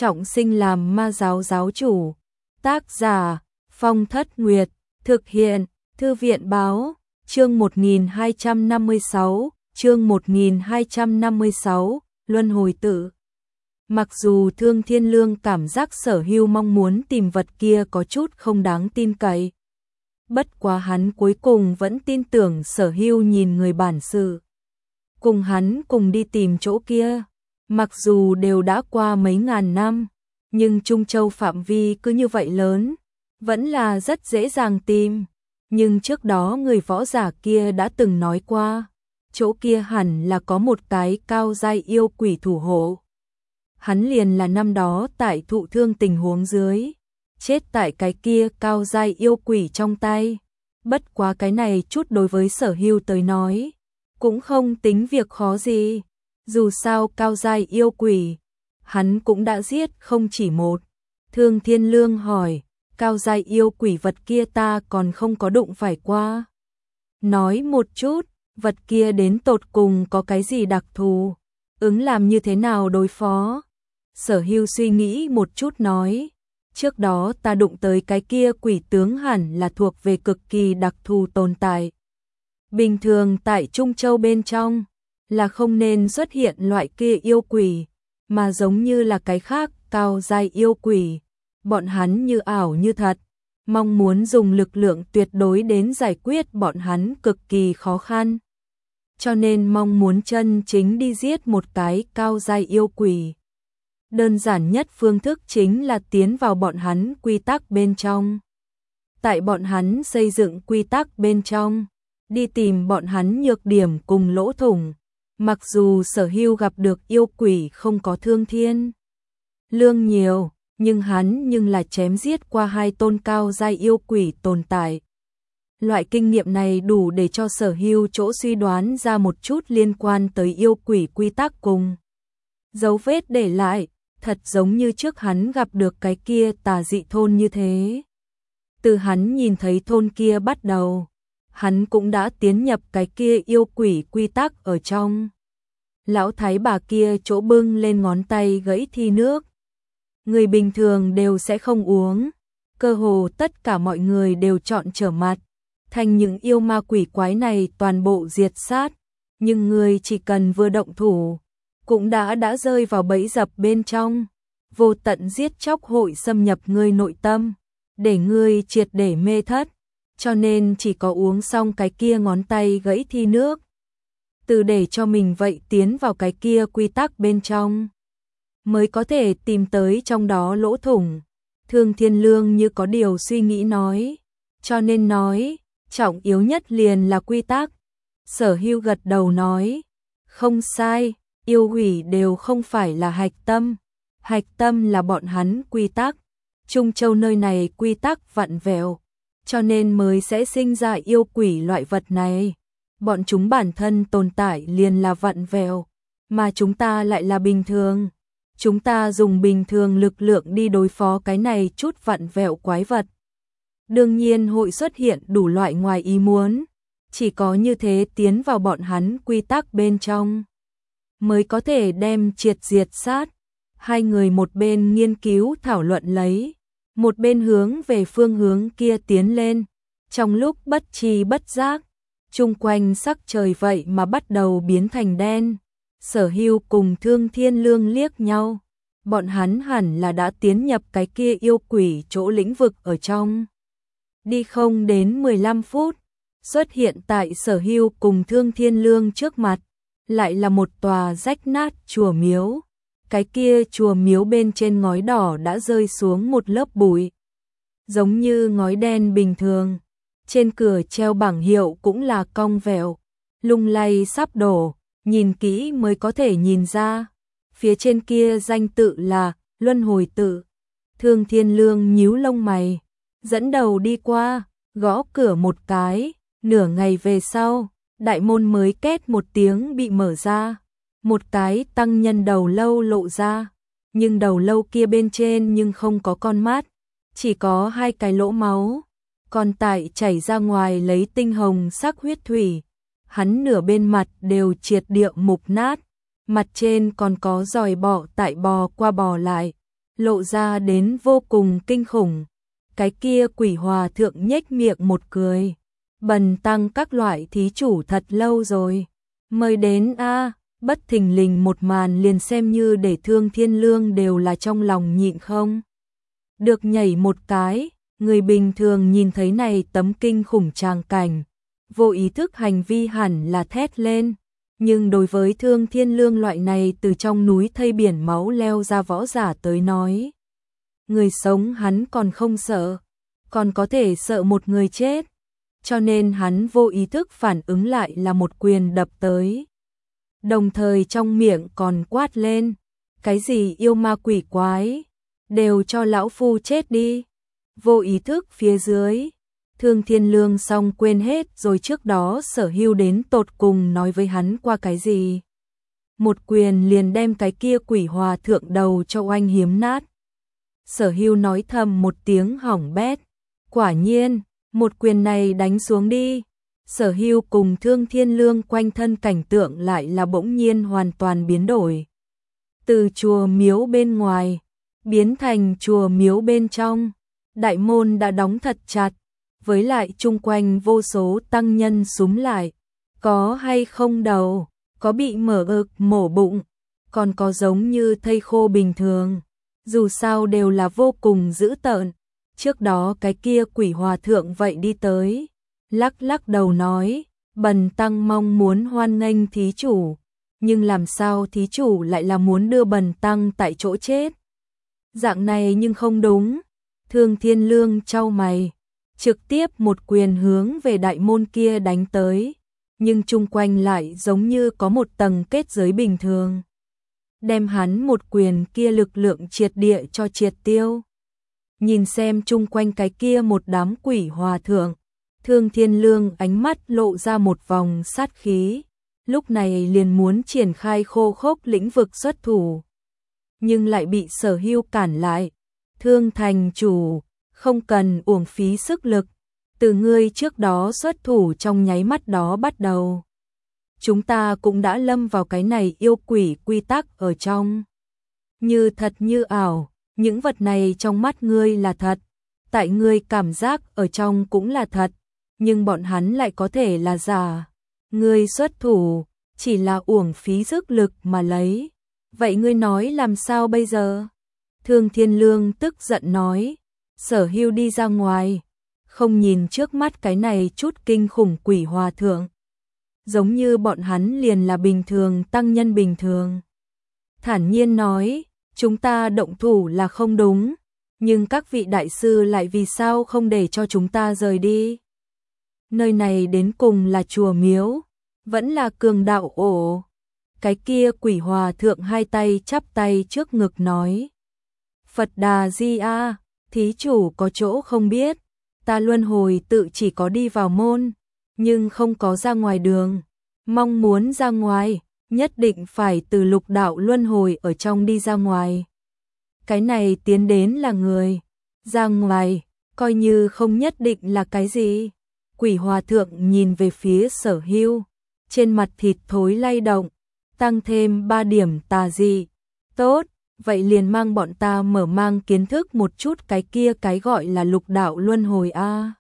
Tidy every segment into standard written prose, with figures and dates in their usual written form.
trọng sinh làm ma giáo giáo chủ. Tác giả Phong Thất Nguyệt, thực hiện Thư viện báo, chương 1256, Luân hồi tự. Mặc dù Thương Thiên Lương cảm giác Sở Hưu mong muốn tìm vật kia có chút không đáng tin cậy. Bất quá hắn cuối cùng vẫn tin tưởng Sở Hưu nhìn người bản sự. Cùng hắn cùng đi tìm chỗ kia, mặc dù đều đã qua mấy ngàn năm, nhưng Trung Châu phạm vi cứ như vậy lớn, vẫn là rất dễ dàng tìm. Nhưng trước đó người võ giả kia đã từng nói qua, chỗ kia hẳn là có một cái cao giai yêu quỷ thủ hộ. Hắn liền là năm đó tại thụ thương tình huống dưới, chết tại cái kia cao giai yêu quỷ trong tay. Bất quá cái này chút đối với Sở Hưu tới nói, cũng không tính việc khó gì. Dù sao cao giai yêu quỷ, hắn cũng đã giết không chỉ một. Thương Thiên Lương hỏi, cao giai yêu quỷ vật kia ta còn không có đụng phải qua. Nói một chút, vật kia đến tột cùng có cái gì đặc thù, ứng làm như thế nào đối phó. Sở Hưu suy nghĩ một chút nói, trước đó ta đụng tới cái kia quỷ tướng hẳn là thuộc về cực kỳ đặc thù tồn tại. Bình thường tại Trung Châu bên trong, là không nên xuất hiện loại kia yêu quỷ, mà giống như là cái khác cao giai yêu quỷ. Bọn hắn như ảo như thật, mong muốn dùng lực lượng tuyệt đối đến giải quyết bọn hắn cực kỳ khó khăn. Cho nên mong muốn chân chính đi giết một cái cao giai yêu quỷ. Đơn giản nhất phương thức chính là tiến vào bọn hắn quy tắc bên trong. Tại bọn hắn xây dựng quy tắc bên trong, đi tìm bọn hắn nhược điểm cùng lỗ thủng. Mặc dù Sở Hưu gặp được yêu quỷ không có Thương Thiên Lương nhiều, nhưng hắn là chém giết qua 2 tôn cao giai yêu quỷ tồn tại. Loại kinh nghiệm này đủ để cho Sở Hưu chỗ suy đoán ra một chút liên quan tới yêu quỷ quy tắc cùng dấu vết để lại, thật giống như trước hắn gặp được cái kia tà dị thôn như thế. Từ hắn nhìn thấy thôn kia bắt đầu, hắn cũng đã tiến nhập cái kia yêu quỷ quy tắc ở trong. Lão thái bà kia chỗ bưng lên ngón tay gãy thi nước. Người bình thường đều sẽ không uống, cơ hồ tất cả mọi người đều chọn trở mặt, thành những yêu ma quỷ quái này toàn bộ diệt sát. Nhưng người chỉ cần vừa động thủ, cũng đã rơi vào bẫy dập bên trong. Vô tận giết chóc hội xâm nhập ngươi nội tâm, để ngươi triệt để mê thất. Cho nên chỉ có uống xong cái kia ngón tay gãy thi nước, từ để cho mình vậy tiến vào cái kia quy tắc bên trong, mới có thể tìm tới trong đó lỗ thủng. Thương Thiên Lương như có điều suy nghĩ nói, cho nên nói, trọng yếu nhất liền là quy tắc. Sở Hưu gật đầu nói, không sai, yêu quỷ đều không phải là hạch tâm là bọn hắn quy tắc. Trung Châu nơi này quy tắc vặn vẹo, cho nên mới sẽ sinh ra yêu quỷ loại vật này. Bọn chúng bản thân tồn tại liền là vặn vẹo, mà chúng ta lại là bình thường. Chúng ta dùng bình thường lực lượng đi đối phó cái này chút vặn vẹo quái vật. Đương nhiên hội xuất hiện đủ loại ngoài ý muốn, chỉ có như thế tiến vào bọn hắn quy tắc bên trong, mới có thể đem triệt diệt sát. Hai người một bên nghiên cứu thảo luận lấy, một bên hướng về phương hướng kia tiến lên. Trong lúc bất tri bất giác, chung quanh sắc trời vậy mà bắt đầu biến thành đen. Sở Hưu cùng Thương Thiên Lương liếc nhau, bọn hắn hẳn là đã tiến nhập cái kia yêu quỷ chỗ lĩnh vực ở trong. Đi không đến 15 phút, xuất hiện tại Sở Hưu cùng Thương Thiên Lương trước mặt, lại là một tòa rách nát chùa miếu. Cái kia chùa miếu bên trên ngói đỏ đã rơi xuống một lớp bụi, giống như ngói đen bình thường. Trên cửa treo bảng hiệu cũng là cong vẹo, lung lay sắp đổ, nhìn kỹ mới có thể nhìn ra. Phía trên kia danh tự là Luân Hồi Tự. Thương Thiên Lương nhíu lông mày, dẫn đầu đi qua, gõ cửa một cái. Nửa ngày về sau, đại môn mới két một tiếng bị mở ra. Một cái tăng nhân đầu lâu lộ ra, nhưng đầu lâu kia bên trên nhưng không có con mắt, chỉ có 2 cái lỗ máu, còn tại chảy ra ngoài lấy tinh hồng sắc huyết thủy. Hắn nửa bên mặt đều triệt địa mục nát, mặt trên còn có giòi bọ tại bò qua bò lại, lộ ra đến vô cùng kinh khủng. Cái kia quỷ hòa thượng nhếch miệng một cười. Bần tăng các loại thí chủ thật lâu rồi. Mời đến a. Bất thình lình một màn liền xem như để Thương Thiên Lương đều là trong lòng nhịn không được nhảy một cái. Người bình thường nhìn thấy này tấm kinh khủng tràng cảnh, vô ý thức hành vi hẳn là thét lên. Nhưng đối với Thương Thiên Lương loại này từ trong núi thây biển máu leo ra võ giả tới nói, người sống hắn còn không sợ, còn có thể sợ một người chết. Cho nên hắn vô ý thức phản ứng lại là một quyền đập tới. Đồng thời trong miệng còn quát lên, cái gì yêu ma quỷ quái, đều cho lão phu chết đi. Vô ý thức phía dưới, Thương Thiên Lương xong quên hết rồi trước đó Sở Hưu đến tột cùng nói với hắn qua cái gì. Một quyền liền đem cái kia quỷ hòa thượng đầu cho oanh hiếm nát. Sở Hưu nói thầm một tiếng hỏng bét. Quả nhiên, một quyền này đánh xuống đi. Sở Hưu cùng Thương Thiên Lương quanh thân cảnh tượng lại là bỗng nhiên hoàn toàn biến đổi. Từ chùa miếu bên ngoài, biến thành chùa miếu bên trong. Đại môn đã đóng thật chặt, với lại chung quanh vô số tăng nhân súm lại. Có hay không đầu, có bị mở ngực mổ bụng, còn có giống như thây khô bình thường. Dù sao đều là vô cùng dữ tợn. Trước đó cái kia quỷ hòa thượng vậy đi tới, lắc lắc đầu nói, bần tăng mong muốn hoan nghênh thí chủ, nhưng làm sao thí chủ lại là muốn đưa bần tăng tại chỗ chết. Dạng này nhưng không đúng. Thương Thiên Lương chau mày, trực tiếp một quyền hướng về đại môn kia đánh tới, nhưng chung quanh lại giống như có một tầng kết giới bình thường, đem hắn một quyền kia lực lượng triệt địa cho triệt tiêu. Nhìn xem chung quanh cái kia một đám quỷ hòa thượng, Thương Thiên Lương ánh mắt lộ ra một vòng sát khí, lúc này liền muốn triển khai khô khốc lĩnh vực xuất thủ, nhưng lại bị Sở Hưu cản lại. Thương thành chủ, không cần uổng phí sức lực, từ ngươi trước đó xuất thủ trong nháy mắt đó bắt đầu. Chúng ta cũng đã lâm vào cái này yêu quỷ quy tắc ở trong. Như thật như ảo, những vật này trong mắt ngươi là thật, tại ngươi cảm giác ở trong cũng là thật, nhưng bọn hắn lại có thể là giả. Ngươi xuất thủ, chỉ là uổng phí sức lực mà lấy. Vậy ngươi nói làm sao bây giờ? Thương Thiên Lương tức giận nói, Sở Hưu đi ra ngoài, không nhìn trước mắt cái này chút kinh khủng quỷ hòa thượng. Giống như bọn hắn liền là bình thường tăng nhân bình thường. Thản nhiên nói, chúng ta động thủ là không đúng, nhưng các vị đại sư lại vì sao không để cho chúng ta rời đi? Nơi này đến cùng là chùa miếu, vẫn là cường đạo ổ. Cái kia quỷ hòa thượng hai tay chắp tay trước ngực nói, Phật Đà Di A, thí chủ có chỗ không biết, ta luân hồi tự chỉ có đi vào môn, nhưng không có ra ngoài đường. Mong muốn ra ngoài, nhất định phải từ lục đạo luân hồi ở trong đi ra ngoài. Cái này tiến đến là người, ra ngoài, coi như không nhất định là cái gì. Quỷ hòa thượng nhìn về phía Sở Hưu, trên mặt thịt thối lay động, tăng thêm 3 điểm tà dị. Tốt, vậy liền mang bọn ta mở mang kiến thức một chút cái kia cái gọi là lục đạo luân hồi a.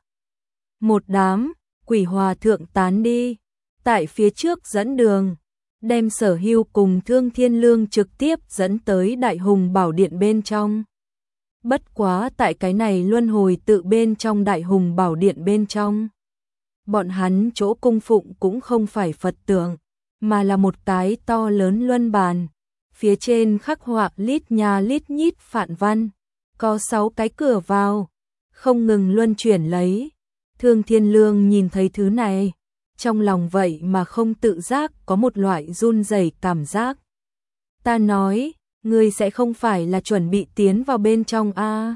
Một đám quỷ hòa thượng tán đi, tại phía trước dẫn đường, đem Sở Hưu cùng Thương Thiên Lương trực tiếp dẫn tới Đại Hùng Bảo Điện bên trong. Bất quá tại cái này luân hồi tự bên trong Đại Hùng Bảo Điện bên trong, bọn hắn chỗ cung phụng cũng không phải Phật tượng, mà là một cái to lớn luân bàn. Phía trên khắc họa lít nha lít nhít phạn văn, có 6 cái cửa vào, không ngừng luân chuyển lấy. Thương Thiên Lương nhìn thấy thứ này, trong lòng vậy mà không tự giác có một loại run rẩy cảm giác. Ta nói, ngươi sẽ không phải là chuẩn bị tiến vào bên trong a?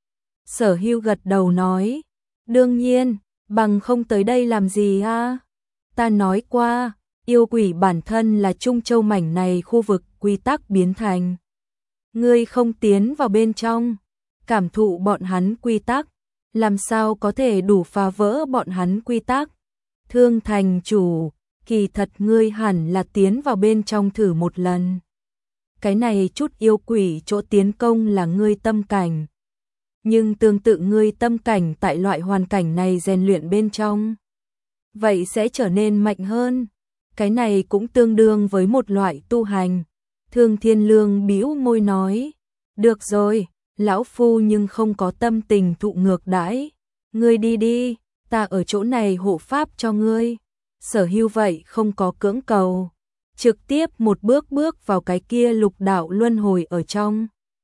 Sở Hưu gật đầu nói, đương nhiên, bằng không tới đây làm gì a? Ta nói qua, yêu quỷ bản thân là Trung Châu mảnh này khu vực quy tắc biến thành. Ngươi không tiến vào bên trong, cảm thụ bọn hắn quy tắc, làm sao có thể đủ phá vỡ bọn hắn quy tắc? Thương thành chủ, kỳ thật ngươi hẳn là tiến vào bên trong thử một lần. cái này chút yêu quỷ chỗ tiến công là ngươi tâm cảnh. Nhưng tương tự ngươi tâm cảnh tại loại hoàn cảnh này rèn luyện bên trong, vậy sẽ trở nên mạnh hơn. Cái này cũng tương đương với một loại tu hành. Thương Thiên Lương bĩu môi nói, được rồi, lão phu nhưng không có tâm tình thụ ngược đãi. Ngươi đi đi, ta ở chỗ này hộ pháp cho ngươi. Sở Hưu vậy không có cưỡng cầu, trực tiếp một bước bước vào cái kia lục đạo luân hồi ở trong.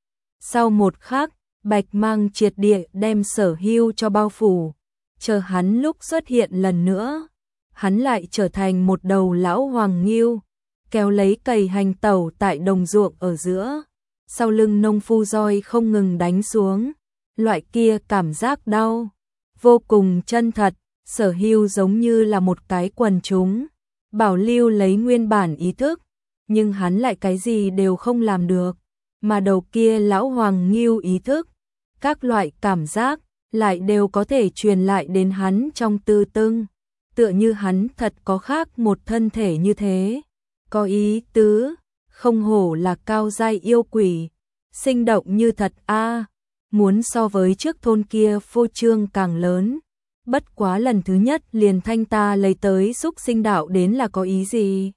Sau một khắc, bạch mang triệt địa đem Sở Hưu cho bao phủ. Chờ hắn lúc xuất hiện lần nữa, hắn lại trở thành một đầu lão hoàng ngưu, kéo lấy cày hành tẩu tại đồng ruộng ở giữa. Sau lưng nông phu roi không ngừng đánh xuống, loại kia cảm giác đau vô cùng chân thật. Sở Hưu giống như là một cái quần chúng, bảo lưu lấy nguyên bản ý thức, nhưng hắn lại cái gì đều không làm được, mà đầu kia lão hoàng ngưu ý thức, các loại cảm giác lại đều có thể truyền lại đến hắn trong tư tưng, tựa như hắn thật có khác một thân thể như thế. Có ý tứ, không hổ là cao giai yêu quỷ, sinh động như thật a, muốn so với trước thôn kia phô trương càng lớn. Bất quá lần thứ nhất liền thanh ta lấy tới xúc sinh đạo đến là có ý gì?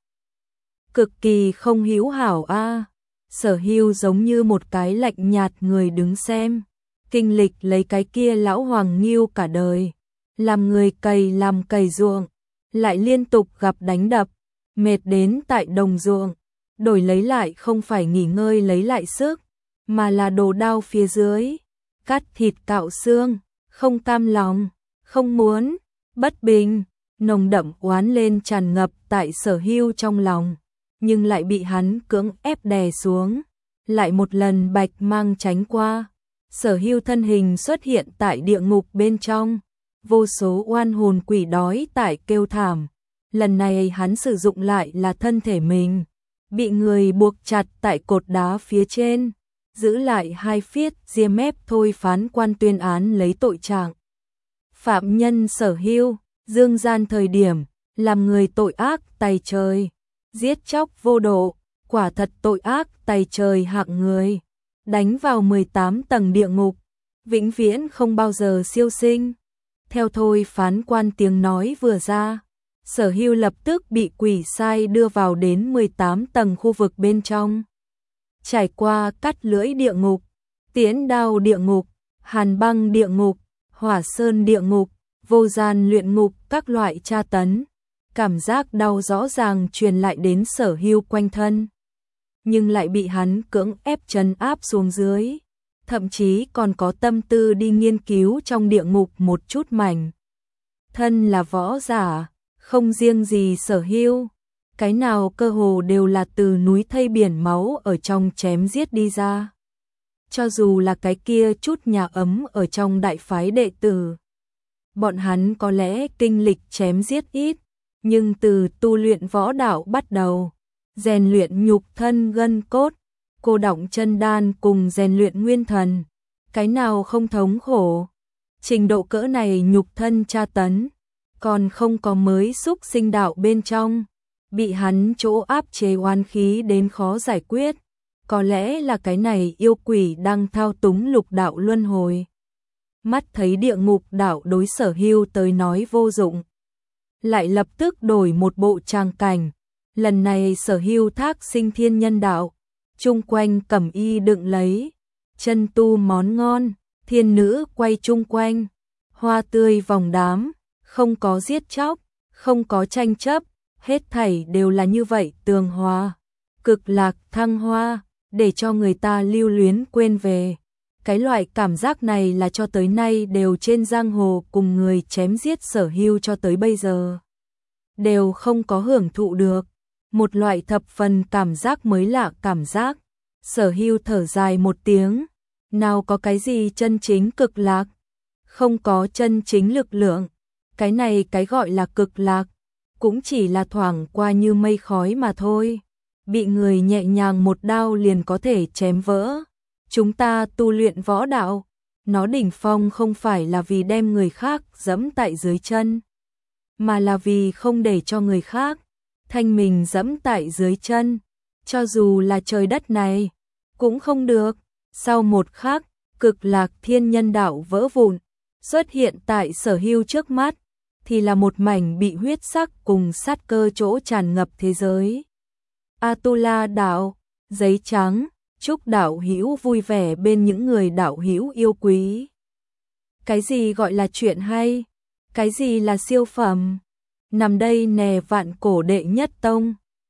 Cực kỳ không hữu hảo a. Sở Hưu giống như một cái lạnh nhạt người đứng xem, kinh lịch lấy cái kia lão hoàng ngưu cả đời, làm người làm cày ruộng, lại liên tục gặp đánh đập, mệt đến tại đồng ruộng, đổi lấy lại không phải nghỉ ngơi lấy lại sức, mà là đồ đao phía dưới, cắt thịt cạo xương, không cam lòng, không muốn, bất bình, nồng đậm oán lên tràn ngập tại Sở Hưu trong lòng, nhưng lại bị hắn cưỡng ép đè xuống. Lại một lần bạch mang tránh qua, Sở Hưu thân hình xuất hiện tại địa ngục bên trong, vô số oan hồn quỷ đói tại kêu thảm. Lần này hắn sử dụng lại là thân thể mình, bị người buộc chặt tại cột đá phía trên, giữ lại 2 phiết ria mép thôi phán quan tuyên án lấy tội trạng. Phạm nhân Sở Hưu, dương gian thời điểm, làm người tội ác tày trời, giết chóc vô độ, quả thật tội ác tày trời hạng người, đánh vào 18 tầng địa ngục, vĩnh viễn không bao giờ siêu sinh. Theo thôi phán quan tiếng nói vừa ra, Sở Hưu lập tức bị quỷ sai đưa vào đến 18 tầng khu vực bên trong. Trải qua cắt lưỡi địa ngục, tiễn đao địa ngục, hàn băng địa ngục, hỏa sơn địa ngục, vô gian luyện ngục, các loại tra tấn, cảm giác đau rõ ràng truyền lại đến Sở Hưu quanh thân, nhưng lại bị hắn cưỡng ép trấn áp xuống dưới, thậm chí còn có tâm tư đi nghiên cứu trong địa ngục một chút mảnh. Thân là võ giả, không riêng gì Sở Hưu, cái nào cơ hồ đều là từ núi thây biển máu ở trong chém giết đi ra. Cho dù là cái kia chút nhà ấm ở trong đại phái đệ tử, bọn hắn có lẽ kinh lịch chém giết ít, nhưng từ tu luyện võ đạo bắt đầu, rèn luyện nhục thân gân cốt, cô đọng chân đan cùng rèn luyện nguyên thần, cái nào không thống khổ. Trình độ cỡ này nhục thân tra tấn, còn không có mới xúc sinh đạo bên trong, bị hắn chỗ áp chế oan khí đến khó giải quyết. Có lẽ là cái này yêu quỷ đang thao túng lục đạo luân hồi. Mắt thấy địa ngục đạo đối Sở Hưu tới nói vô dụng, lại lập tức đổi một bộ tràng cảnh. Lần này Sở Hưu thác sinh thiên nhân đạo, chung quanh cẩm y đựng lấy, chân tu món ngon, thiên nữ quay chung quanh, hoa tươi vòng đám, không có giết chóc, không có tranh chấp, hết thảy đều là như vậy tường hòa, cực lạc thăng hoa, để cho người ta lưu luyến quên về. Cái loại cảm giác này là cho tới nay đều trên giang hồ cùng người chém giết Sở Hưu cho tới bây giờ đều không có hưởng thụ được, một loại thập phần cảm giác mới lạ cảm giác. Sở Hưu thở dài một tiếng, nào có cái gì chân chính cực lạc, không có chân chính lực lượng, cái này cái gọi là cực lạc, cũng chỉ là thoảng qua như mây khói mà thôi, bị người nhẹ nhàng một đao liền có thể chém vỡ. Chúng ta tu luyện võ đạo, nó đỉnh phong không phải là vì đem người khác dẫm tại dưới chân, mà là vì không để cho người khác thanh mình dẫm tại dưới chân. cho dù là trời đất này, cũng không được. Sau một khắc, cực lạc thiên nhân đạo vỡ vụn, xuất hiện tại Sở Hưu trước mắt, thì là một mảnh bị huyết sắc cùng sát cơ chỗ tràn ngập thế giới. Atula đạo, giấy trắng, chúc đạo hữu vui vẻ bên những người đạo hữu yêu quý. Cái gì gọi là chuyện hay? Cái gì là siêu phẩm? Nằm đây nè vạn cổ đệ nhất tông.